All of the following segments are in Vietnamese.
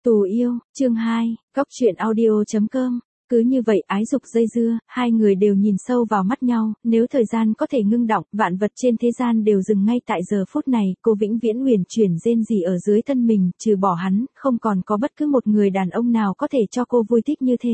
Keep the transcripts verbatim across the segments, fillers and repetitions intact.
Tù yêu, chương hai, góc truyện audio.com. Cứ như vậy ái dục dây dưa, hai người đều nhìn sâu vào mắt nhau, nếu thời gian có thể ngưng đọng, vạn vật trên thế gian đều dừng ngay tại giờ phút này, cô vĩnh viễn huyền chuyển rên rỉ ở dưới thân mình, trừ bỏ hắn, không còn có bất cứ một người đàn ông nào có thể cho cô vui thích như thế.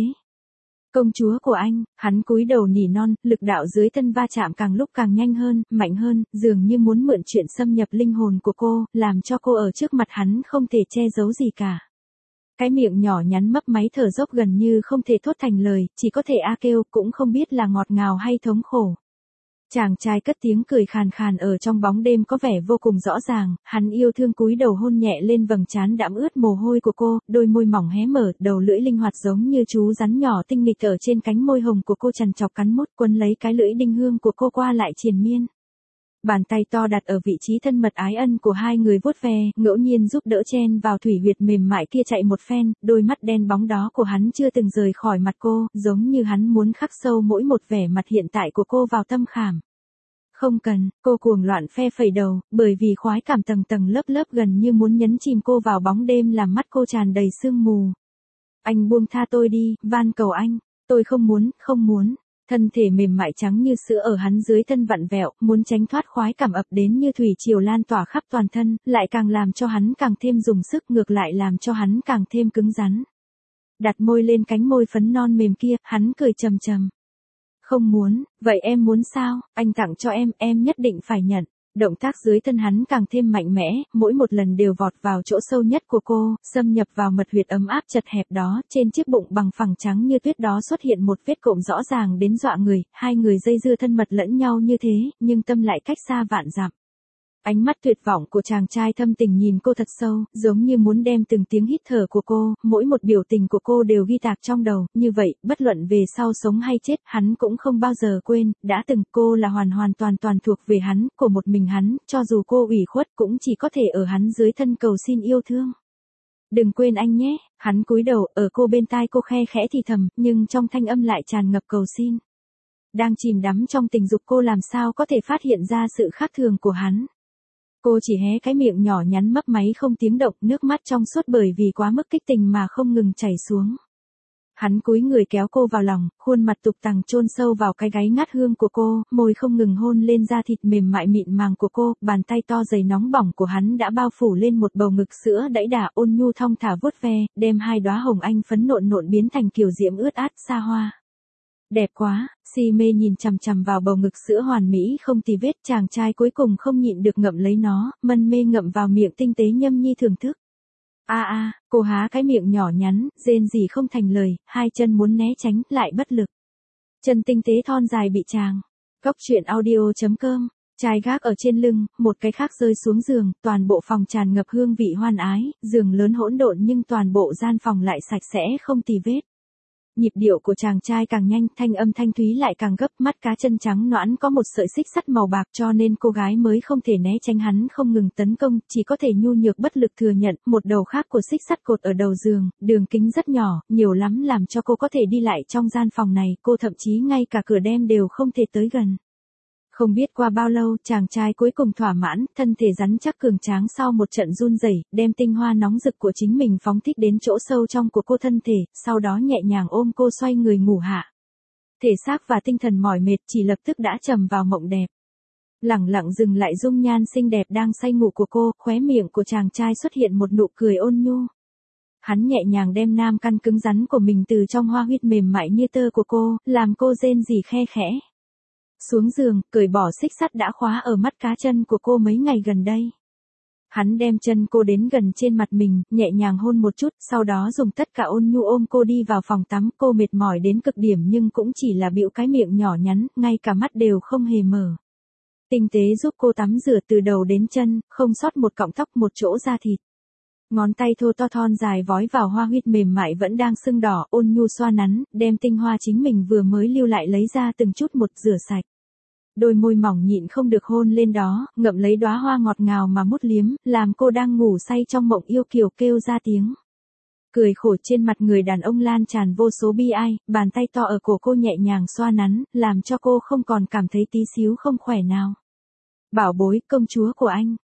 Công chúa của anh, hắn cúi đầu nỉ non, lực đạo dưới thân va chạm càng lúc càng nhanh hơn, mạnh hơn, dường như muốn mượn chuyện xâm nhập linh hồn của cô, làm cho cô ở trước mặt hắn không thể che giấu gì cả. Cái miệng nhỏ nhắn mấp máy thở dốc gần như không thể thốt thành lời, chỉ có thể a kêu, cũng không biết là ngọt ngào hay thống khổ. Chàng trai cất tiếng cười khàn khàn ở trong bóng đêm có vẻ vô cùng rõ ràng, hắn yêu thương cúi đầu hôn nhẹ lên vầng trán đẫm ướt mồ hôi của cô, đôi môi mỏng hé mở, đầu lưỡi linh hoạt giống như chú rắn nhỏ tinh nghịch ở trên cánh môi hồng của cô trằn trọc cắn mút, quấn lấy cái lưỡi đinh hương của cô qua lại triền miên. Bàn tay to đặt ở vị trí thân mật ái ân của hai người vuốt ve, ngẫu nhiên giúp đỡ chen vào thủy huyệt mềm mại kia chạy một phen, đôi mắt đen bóng đó của hắn chưa từng rời khỏi mặt cô, giống như hắn muốn khắc sâu mỗi một vẻ mặt hiện tại của cô vào tâm khảm. Không cần, cô cuồng loạn phe phẩy đầu, bởi vì khoái cảm tầng tầng lớp lớp gần như muốn nhấn chìm cô vào bóng đêm làm mắt cô tràn đầy sương mù. Anh buông tha tôi đi, van cầu anh, tôi không muốn, không muốn. Thân thể mềm mại trắng như sữa ở hắn dưới thân vặn vẹo, muốn tránh thoát khoái cảm ập đến như thủy triều lan tỏa khắp toàn thân, lại càng làm cho hắn càng thêm dùng sức, ngược lại làm cho hắn càng thêm cứng rắn. Đặt môi lên cánh môi phấn non mềm kia, hắn cười trầm trầm. Không muốn, vậy em muốn sao, anh tặng cho em, em nhất định phải nhận. Động tác dưới thân hắn càng thêm mạnh mẽ, mỗi một lần đều vọt vào chỗ sâu nhất của cô, xâm nhập vào mật huyệt ấm áp chật hẹp đó, trên chiếc bụng bằng phẳng trắng như tuyết đó xuất hiện một vết cộm rõ ràng đến dọa người, hai người dây dưa thân mật lẫn nhau như thế, nhưng tâm lại cách xa vạn dặm. Ánh mắt tuyệt vọng của chàng trai thâm tình nhìn cô thật sâu, giống như muốn đem từng tiếng hít thở của cô, mỗi một biểu tình của cô đều ghi tạc trong đầu, như vậy, bất luận về sau sống hay chết, hắn cũng không bao giờ quên, đã từng cô là hoàn hoàn toàn toàn thuộc về hắn, của một mình hắn, cho dù cô ủy khuất cũng chỉ có thể ở hắn dưới thân cầu xin yêu thương. Đừng quên anh nhé, hắn cúi đầu, ở cô bên tai cô khe khẽ thì thầm, nhưng trong thanh âm lại tràn ngập cầu xin. Đang chìm đắm trong tình dục cô làm sao có thể phát hiện ra sự khác thường của hắn. Cô chỉ hé cái miệng nhỏ nhắn mấp máy không tiếng động, nước mắt trong suốt bởi vì quá mức kích tình mà không ngừng chảy xuống. Hắn cúi người kéo cô vào lòng, khuôn mặt tục tằng chôn sâu vào cái gáy ngát hương của cô, môi không ngừng hôn lên da thịt mềm mại mịn màng của cô, bàn tay to dày nóng bỏng của hắn đã bao phủ lên một bầu ngực sữa đẫy đà ôn nhu thong thả vuốt ve, đem hai đóa hồng anh phấn nộn nộn biến thành kiều diễm ướt át xa hoa. Đẹp quá, si mê nhìn chằm chằm vào bầu ngực sữa hoàn mỹ không tì vết, chàng trai cuối cùng không nhịn được ngậm lấy nó, mân mê ngậm vào miệng tinh tế nhâm nhi thưởng thức. A a, cô há cái miệng nhỏ nhắn, rên rỉ không thành lời, hai chân muốn né tránh, lại bất lực. Chân tinh tế thon dài bị chàng. Góc truyện audio.com, trai gác ở trên lưng, một cái khác rơi xuống giường, toàn bộ phòng tràn ngập hương vị hoan ái, giường lớn hỗn độn nhưng toàn bộ gian phòng lại sạch sẽ không tì vết. Nhịp điệu của chàng trai càng nhanh, thanh âm thanh thúy lại càng gấp, mắt cá chân trắng nõn có một sợi xích sắt màu bạc cho nên cô gái mới không thể né tránh hắn không ngừng tấn công, chỉ có thể nhu nhược bất lực thừa nhận, một đầu khác của xích sắt cột ở đầu giường, đường kính rất nhỏ, nhiều lắm làm cho cô có thể đi lại trong gian phòng này, cô thậm chí ngay cả cửa đem đều không thể tới gần. Không biết qua bao lâu, chàng trai cuối cùng thỏa mãn, thân thể rắn chắc cường tráng sau một trận run rẩy, đem tinh hoa nóng rực của chính mình phóng thích đến chỗ sâu trong của cô thân thể, sau đó nhẹ nhàng ôm cô xoay người ngủ hạ. Thể xác và tinh thần mỏi mệt chỉ lập tức đã trầm vào mộng đẹp. Lẳng lặng dừng lại dung nhan xinh đẹp đang say ngủ của cô, khóe miệng của chàng trai xuất hiện một nụ cười ôn nhu. Hắn nhẹ nhàng đem nam căn cứng rắn của mình từ trong hoa huyết mềm mại như tơ của cô, làm cô rên rỉ khe khẽ. Xuống giường, cởi bỏ xích sắt đã khóa ở mắt cá chân của cô mấy ngày gần đây. Hắn đem chân cô đến gần trên mặt mình, nhẹ nhàng hôn một chút, sau đó dùng tất cả ôn nhu ôm cô đi vào phòng tắm, cô mệt mỏi đến cực điểm nhưng cũng chỉ là bĩu cái miệng nhỏ nhắn, ngay cả mắt đều không hề mở. Tinh tế giúp cô tắm rửa từ đầu đến chân, không sót một cọng tóc một chỗ da thịt. Ngón tay thô to thon dài vói vào hoa huyết mềm mại vẫn đang sưng đỏ, ôn nhu xoa nắn, đem tinh hoa chính mình vừa mới lưu lại lấy ra từng chút một rửa sạch. Đôi môi mỏng nhịn không được hôn lên đó, ngậm lấy đóa hoa ngọt ngào mà mút liếm, làm cô đang ngủ say trong mộng yêu kiều kêu ra tiếng. Cười khổ trên mặt người đàn ông lan tràn vô số bi ai, bàn tay to ở cổ cô nhẹ nhàng xoa nắn, làm cho cô không còn cảm thấy tí xíu không khỏe nào. Bảo bối, công chúa của anh.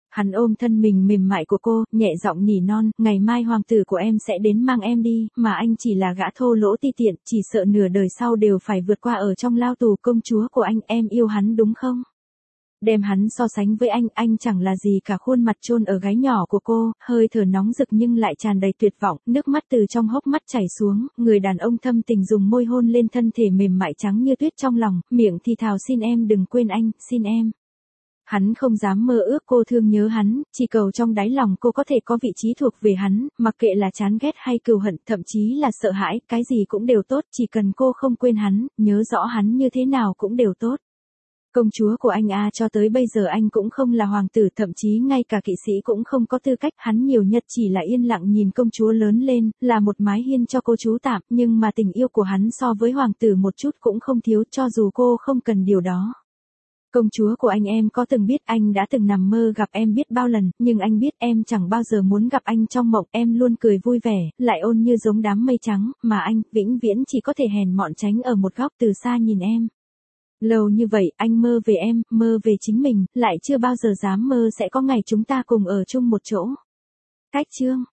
Hắn ôm thân mình mềm mại của cô, nhẹ giọng nỉ non, ngày mai hoàng tử của em sẽ đến mang em đi, mà anh chỉ là gã thô lỗ ti tiện, chỉ sợ nửa đời sau đều phải vượt qua ở trong lao tù. Công chúa của anh, em yêu hắn đúng không? Đem hắn so sánh với anh, anh chẳng là gì cả. Khuôn mặt chôn ở gáy nhỏ của cô, hơi thở nóng rực nhưng lại tràn đầy tuyệt vọng, nước mắt từ trong hốc mắt chảy xuống, người đàn ông thâm tình dùng môi hôn lên thân thể mềm mại trắng như tuyết trong lòng, miệng thì thào xin em đừng quên anh, xin em. Hắn không dám mơ ước cô thương nhớ hắn, chỉ cầu trong đáy lòng cô có thể có vị trí thuộc về hắn, mặc kệ là chán ghét hay cừu hận, thậm chí là sợ hãi, cái gì cũng đều tốt, chỉ cần cô không quên hắn, nhớ rõ hắn như thế nào cũng đều tốt. Công chúa của anh à, cho tới bây giờ anh cũng không là hoàng tử, thậm chí ngay cả kỵ sĩ cũng không có tư cách, hắn nhiều nhất chỉ là yên lặng nhìn công chúa lớn lên, là một mái hiên cho cô trú tạm, nhưng mà tình yêu của hắn so với hoàng tử một chút cũng không thiếu, cho dù cô không cần điều đó. Công chúa của anh, em có từng biết anh đã từng nằm mơ gặp em biết bao lần, nhưng anh biết em chẳng bao giờ muốn gặp anh trong mộng, em luôn cười vui vẻ, lại ôn như giống đám mây trắng, mà anh, vĩnh viễn chỉ có thể hèn mọn tránh ở một góc từ xa nhìn em. Lâu như vậy, anh mơ về em, mơ về chính mình, lại chưa bao giờ dám mơ sẽ có ngày chúng ta cùng ở chung một chỗ. Cách chương